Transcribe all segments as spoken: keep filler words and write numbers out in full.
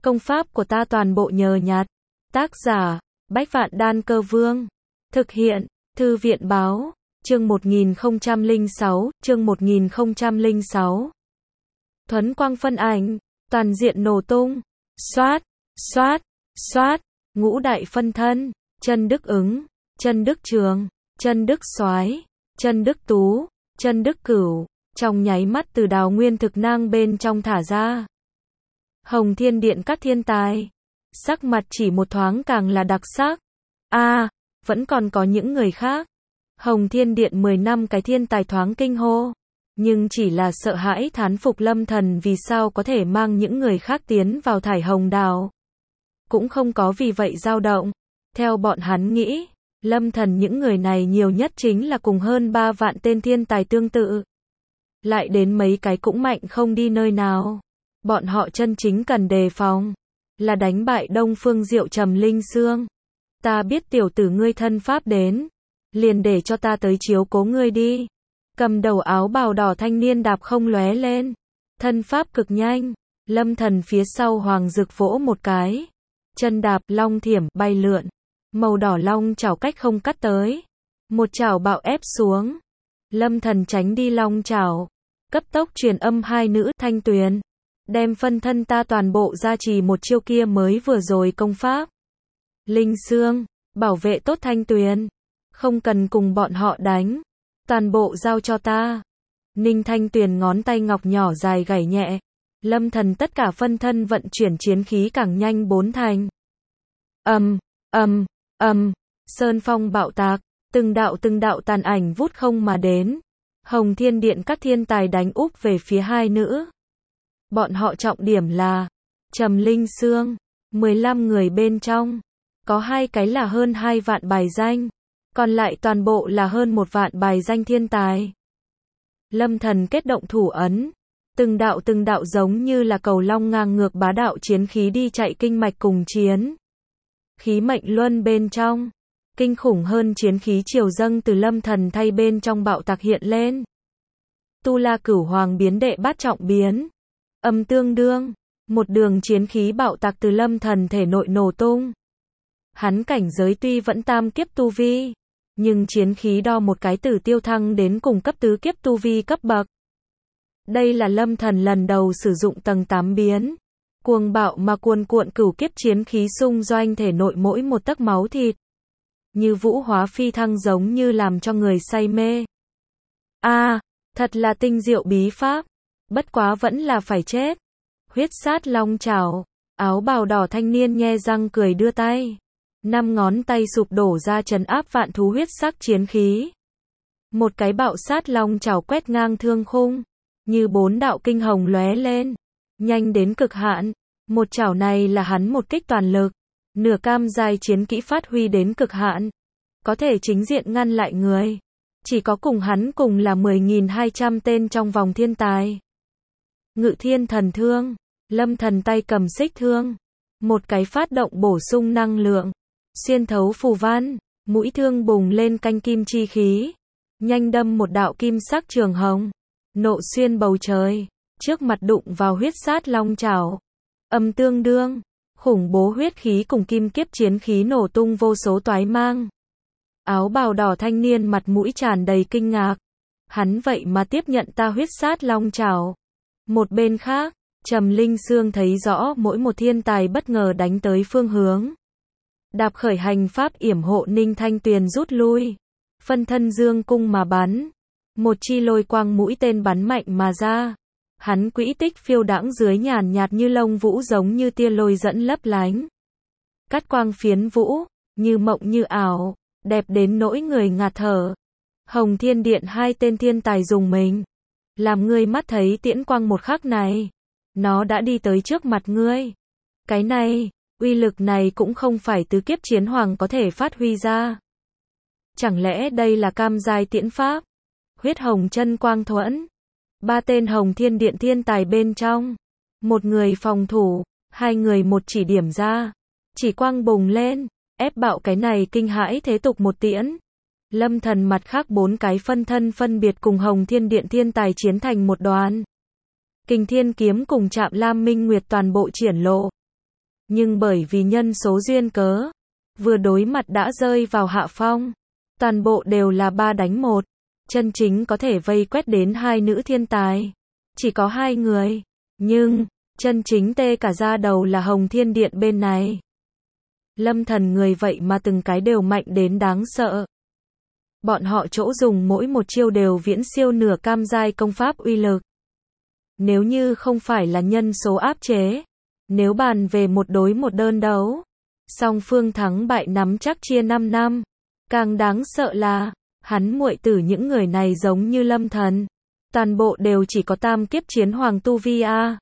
Công pháp của ta toàn bộ nhờ nhặt. Tác giả, Bách Vạn Đan Cơ Vương. Thực hiện, Thư viện Báo, chương một nghìn không trăm lẻ sáu, chương một nghìn không trăm lẻ sáu. Thuấn quang phân ảnh, toàn diện nổ tung. Xoát, xoát, xoát, ngũ đại phân thân, chân Đức Ứng, chân Đức Trường, chân Đức Soái, chân Đức Tú, chân Đức Cửu, trong nháy mắt từ đào nguyên thực nang bên trong thả ra. Hồng Thiên Điện các thiên tài, sắc mặt chỉ một thoáng càng là đặc sắc. A, à, vẫn còn có những người khác. Hồng Thiên Điện mười năm cái thiên tài thoáng kinh hô, nhưng chỉ là sợ hãi thán phục Lâm Thần vì sao có thể mang những người khác tiến vào thải hồng đào. Cũng không có vì vậy dao động. Theo bọn hắn nghĩ, Lâm Thần những người này nhiều nhất chính là cùng hơn ba vạn tên thiên tài tương tự. Lại đến mấy cái cũng mạnh không đi nơi nào. Bọn họ chân chính cần đề phòng là đánh bại Đông Phương Diệu Trầm Linh Xương. Ta biết tiểu tử ngươi thân pháp đến, liền để cho ta tới chiếu cố ngươi đi. Cầm đầu áo bào đỏ thanh niên đạp không lóe lên, thân pháp cực nhanh. Lâm Thần phía sau Hoàng Dực vỗ một cái, chân đạp long thiểm bay lượn, màu đỏ long chảo cách không cắt tới, một chảo bạo ép xuống. Lâm Thần tránh đi long chảo, cấp tốc truyền âm hai nữ Thanh Tuyền, đem phân thân ta toàn bộ gia trì một chiêu kia mới vừa rồi công pháp. Linh Xương, bảo vệ tốt Thanh Tuyền, không cần cùng bọn họ đánh, toàn bộ giao cho ta. Ninh Thanh Tuyền ngón tay ngọc nhỏ dài gảy nhẹ, Lâm Thần tất cả phân thân vận chuyển chiến khí càng nhanh bốn thành. Ầm, ầm, ầm, sơn phong bạo tạc, từng đạo từng đạo tàn ảnh vút không mà đến. Hồng Thiên Điện các thiên tài đánh úp về phía hai nữ. Bọn họ trọng điểm là Trầm Linh Xương, mười lăm người bên trong, có hai cái là hơn hai vạn bài danh, còn lại toàn bộ là hơn một vạn bài danh thiên tài. Lâm Thần kết động thủ ấn, từng đạo từng đạo giống như là cầu long ngang ngược bá đạo chiến khí đi chạy kinh mạch cùng chiến. Khí mệnh luân bên trong, kinh khủng hơn chiến khí triều dâng từ Lâm Thần thay bên trong bạo tạc hiện lên. Tu La Cửu Hoàng biến đệ bát trọng biến, âm tương đương, một đường chiến khí bạo tạc từ Lâm Thần thể nội nổ tung. Hắn cảnh giới tuy vẫn tam kiếp tu vi, nhưng chiến khí đo một cái từ tiêu thăng đến cùng cấp tứ kiếp tu vi cấp bậc. Đây là Lâm Thần lần đầu sử dụng tầng tám biến, cuồng bạo mà cuồn cuộn cửu kiếp chiến khí xung doanh thể nội mỗi một tấc máu thịt. Như vũ hóa phi thăng giống như làm cho người say mê. A, à, thật là tinh diệu bí pháp, bất quá vẫn là phải chết. Huyết sát long chảo, áo bào đỏ thanh niên nhe răng cười đưa tay. Năm ngón tay sụp đổ ra trấn áp vạn thú huyết sắc chiến khí. Một cái bạo sát long chảo quét ngang thương khung, như bốn đạo kinh hồng lóe lên, nhanh đến cực hạn. Một chảo này là hắn một kích toàn lực, nửa cam giai chiến kỹ phát huy đến cực hạn, có thể chính diện ngăn lại người. Chỉ có cùng hắn cùng là mười nghìn hai trăm tên trong vòng thiên tài. Ngự thiên thần thương, Lâm Thần tay cầm xích thương, một cái phát động bổ sung năng lượng, xuyên thấu phù văn, mũi thương bùng lên canh kim chi khí, nhanh đâm một đạo kim sắc trường hồng, nộ xuyên bầu trời, trước mặt đụng vào huyết sát long chảo. Âm tương đương, khủng bố huyết khí cùng kim kiếp chiến khí nổ tung vô số toái mang. Áo bào đỏ thanh niên mặt mũi tràn đầy kinh ngạc. Hắn vậy mà tiếp nhận ta huyết sát long chảo. Một bên khác, Trầm Linh Xương thấy rõ mỗi một thiên tài bất ngờ đánh tới phương hướng. Đạp khởi hành pháp yểm hộ Ninh Thanh Tuyền rút lui. Phân thân dương cung mà bắn. Một chi lôi quang mũi tên bắn mạnh mà ra. Hắn quỹ tích phiêu đãng dưới nhàn nhạt như lông vũ giống như tia lôi dẫn lấp lánh. Cắt quang phiến vũ, như mộng như ảo, đẹp đến nỗi người ngạt thở. Hồng Thiên Điện hai tên thiên tài dùng mình. Làm ngươi mắt thấy tiễn quang một khắc này. Nó đã đi tới trước mặt ngươi. Cái này, uy lực này cũng không phải tứ kiếp chiến hoàng có thể phát huy ra. Chẳng lẽ đây là cam giai tiễn pháp? Huyết hồng chân quang thuẫn. Ba tên Hồng Thiên Điện thiên tài bên trong, một người phòng thủ, hai người một chỉ điểm ra, chỉ quang bùng lên, ép bạo cái này kinh hãi thế tục một tiễn. Lâm Thần mặt khác bốn cái phân thân phân biệt cùng Hồng Thiên Điện thiên tài chiến thành một đoàn. Kình Thiên kiếm cùng Trạm Lam Minh Nguyệt toàn bộ triển lộ. Nhưng bởi vì nhân số duyên cớ, vừa đối mặt đã rơi vào hạ phong. Toàn bộ đều là ba đánh một. Chân chính có thể vây quét đến hai nữ thiên tài. Chỉ có hai người. Nhưng, chân chính tê cả da đầu là Hồng Thiên Điện bên này. Lâm Thần người vậy mà từng cái đều mạnh đến đáng sợ. Bọn họ chỗ dùng mỗi một chiêu đều viễn siêu nửa cam giai công pháp uy lực. Nếu như không phải là nhân số áp chế, nếu bàn về một đối một đơn đấu, song phương thắng bại nắm chắc chia năm năm. Càng đáng sợ là, hắn muội tử những người này giống như Lâm Thần. Toàn bộ đều chỉ có tam kiếp chiến hoàng tu vi a.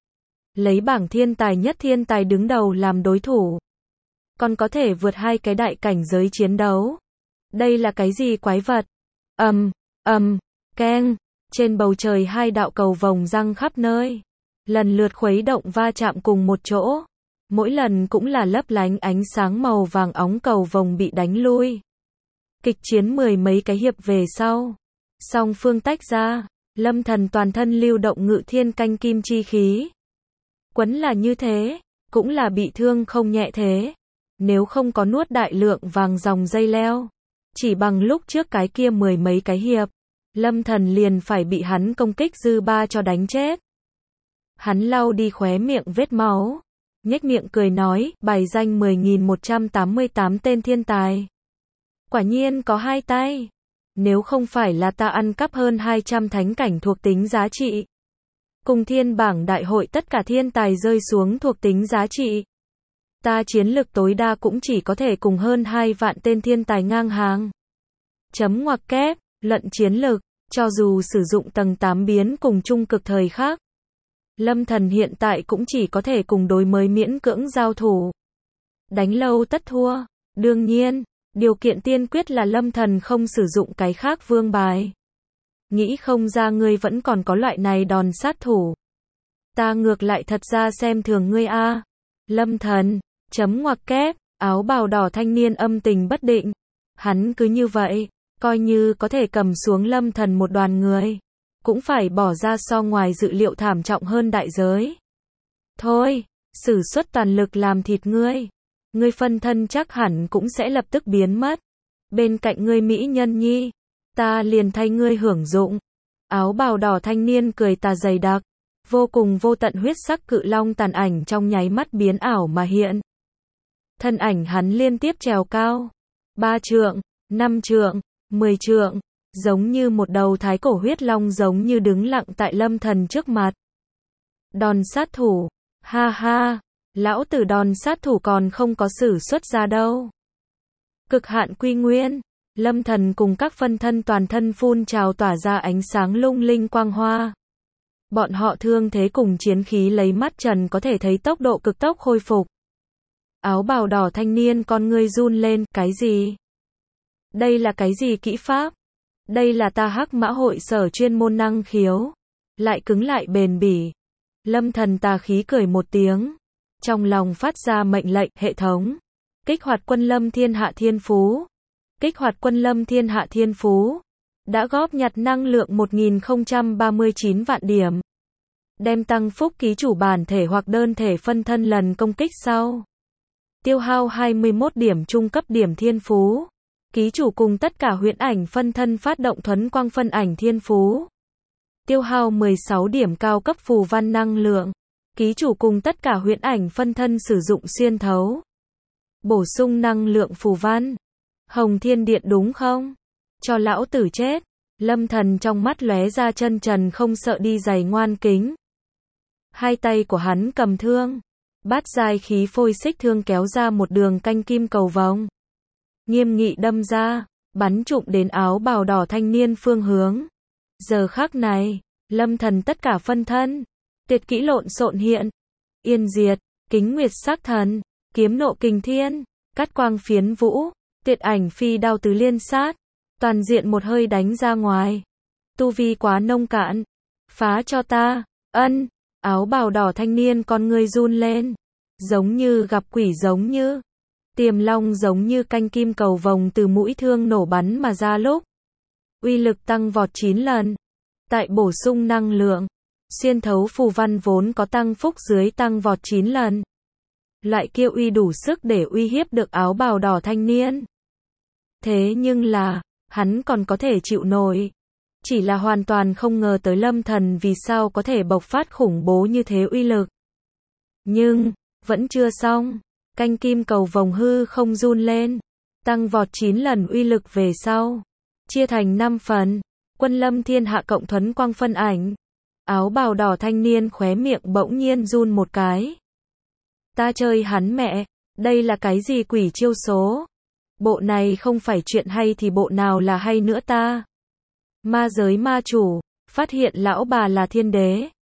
Lấy bảng thiên tài nhất thiên tài đứng đầu làm đối thủ. Còn có thể vượt hai cái đại cảnh giới chiến đấu. Đây là cái gì quái vật? Ầm, ầm, keng. Trên bầu trời hai đạo cầu vồng răng khắp nơi. Lần lượt khuấy động va chạm cùng một chỗ. Mỗi lần cũng là lấp lánh ánh sáng màu vàng óng cầu vồng bị đánh lui. Kịch chiến mười mấy cái hiệp về sau. Song phương tách ra. Lâm Thần toàn thân lưu động ngự thiên canh kim chi khí. Quấn là như thế. Cũng là bị thương không nhẹ thế. Nếu không có nuốt đại lượng vàng dòng dây leo. Chỉ bằng lúc trước cái kia mười mấy cái hiệp. Lâm Thần liền phải bị hắn công kích dư ba cho đánh chết. Hắn lau đi khóe miệng vết máu. Nhếch miệng cười nói, bài danh mười nghìn một trăm tám mươi tám tên thiên tài. Quả nhiên có hai tay. Nếu không phải là ta ăn cắp hơn hai trăm thánh cảnh thuộc tính giá trị. Cùng thiên bảng đại hội tất cả thiên tài rơi xuống thuộc tính giá trị. Ta chiến lực tối đa cũng chỉ có thể cùng hơn hai vạn tên thiên tài ngang hàng. Chấm ngoặc kép, luận chiến lực, cho dù sử dụng tầng tám biến cùng trung cực thời khác. Lâm Thần hiện tại cũng chỉ có thể cùng đối mới miễn cưỡng giao thủ. Đánh lâu tất thua, đương nhiên, điều kiện tiên quyết là Lâm Thần không sử dụng cái khác vương bài. Nghĩ không ra ngươi vẫn còn có loại này đòn sát thủ. Ta ngược lại thật ra xem thường ngươi a. Lâm Thần, chấm ngoặc kép, áo bào đỏ thanh niên âm tình bất định. Hắn cứ như vậy, coi như có thể cầm xuống Lâm Thần một đoàn người, cũng phải bỏ ra so ngoài dự liệu thảm trọng hơn đại giới. Thôi, sử xuất toàn lực làm thịt ngươi. Ngươi phân thân chắc hẳn cũng sẽ lập tức biến mất. Bên cạnh ngươi mỹ nhân nhi, ta liền thay ngươi hưởng dụng. Áo bào đỏ thanh niên cười tà dày đặc, vô cùng vô tận huyết sắc cự long tàn ảnh trong nháy mắt biến ảo mà hiện. Thân ảnh hắn liên tiếp trèo cao, ba trượng, năm trượng, mười trượng, giống như một đầu thái cổ huyết long giống như đứng lặng tại Lâm Thần trước mặt. Đòn sát thủ, ha ha, lão tử đòn sát thủ còn không có sử xuất ra đâu. Cực hạn quy nguyên, Lâm Thần cùng các phân thân toàn thân phun trào tỏa ra ánh sáng lung linh quang hoa. Bọn họ thương thế cùng chiến khí lấy mắt trần có thể thấy tốc độ cực tốc khôi phục. Áo bào đỏ thanh niên con ngươi run lên, cái gì? Đây là cái gì kỹ pháp? Đây là ta Hắc Mã hội sở chuyên môn năng khiếu. Lại cứng lại bền bỉ. Lâm Thần tà khí cười một tiếng. Trong lòng phát ra mệnh lệnh, hệ thống. Kích hoạt quân lâm thiên hạ thiên phú. Kích hoạt quân lâm thiên hạ thiên phú. Đã góp nhặt năng lượng một nghìn không trăm ba mươi chín vạn điểm. Đem tăng phúc ký chủ bản thể hoặc đơn thể phân thân lần công kích sau. Tiêu hao hai mươi mốt điểm trung cấp điểm thiên phú. Ký chủ cùng tất cả huyễn ảnh phân thân phát động thuấn quang phân ảnh thiên phú. Tiêu hao mười sáu điểm cao cấp phù văn năng lượng. Ký chủ cùng tất cả huyễn ảnh phân thân sử dụng xuyên thấu. Bổ sung năng lượng phù văn. Hồng Thiên Điện đúng không? Cho lão tử chết. Lâm Thần trong mắt lóe ra chân trần không sợ đi giày ngoan kính. Hai tay của hắn cầm thương. Bát giai khí phôi xích thương kéo ra một đường canh kim cầu vồng. Nghiêm nghị đâm ra, bắn trụng đến áo bào đỏ thanh niên phương hướng. Giờ khắc này, Lâm Thần tất cả phân thân, tuyệt kỹ lộn xộn hiện. Yên diệt, kính nguyệt sắc thần, kiếm nộ kình thiên, cắt quang phiến vũ, tuyệt ảnh phi đao tứ liên sát. Toàn diện một hơi đánh ra ngoài. Tu vi quá nông cạn. Phá cho ta, ân, áo bào đỏ thanh niên con ngươi run lên. Giống như gặp quỷ giống như. Tiềm long giống như canh kim cầu vồng từ mũi thương nổ bắn mà ra lúc. Uy lực tăng vọt chín lần. Tại bổ sung năng lượng. Xuyên thấu phù văn vốn có tăng phúc dưới tăng vọt chín lần. Loại kia uy đủ sức để uy hiếp được áo bào đỏ thanh niên. Thế nhưng là, hắn còn có thể chịu nổi. Chỉ là hoàn toàn không ngờ tới Lâm Thần vì sao có thể bộc phát khủng bố như thế uy lực. Nhưng, vẫn chưa xong. Canh kim cầu vồng hư không run lên. Tăng vọt chín lần uy lực về sau. Chia thành năm phần. Quân lâm thiên hạ cộng thuấn quang phân ảnh. Áo bào đỏ thanh niên khóe miệng bỗng nhiên run một cái. Ta chơi hắn mẹ, đây là cái gì quỷ chiêu số? Bộ này không phải chuyện hay thì bộ nào là hay nữa ta? Ma giới ma chủ, phát hiện lão bà là thiên đế.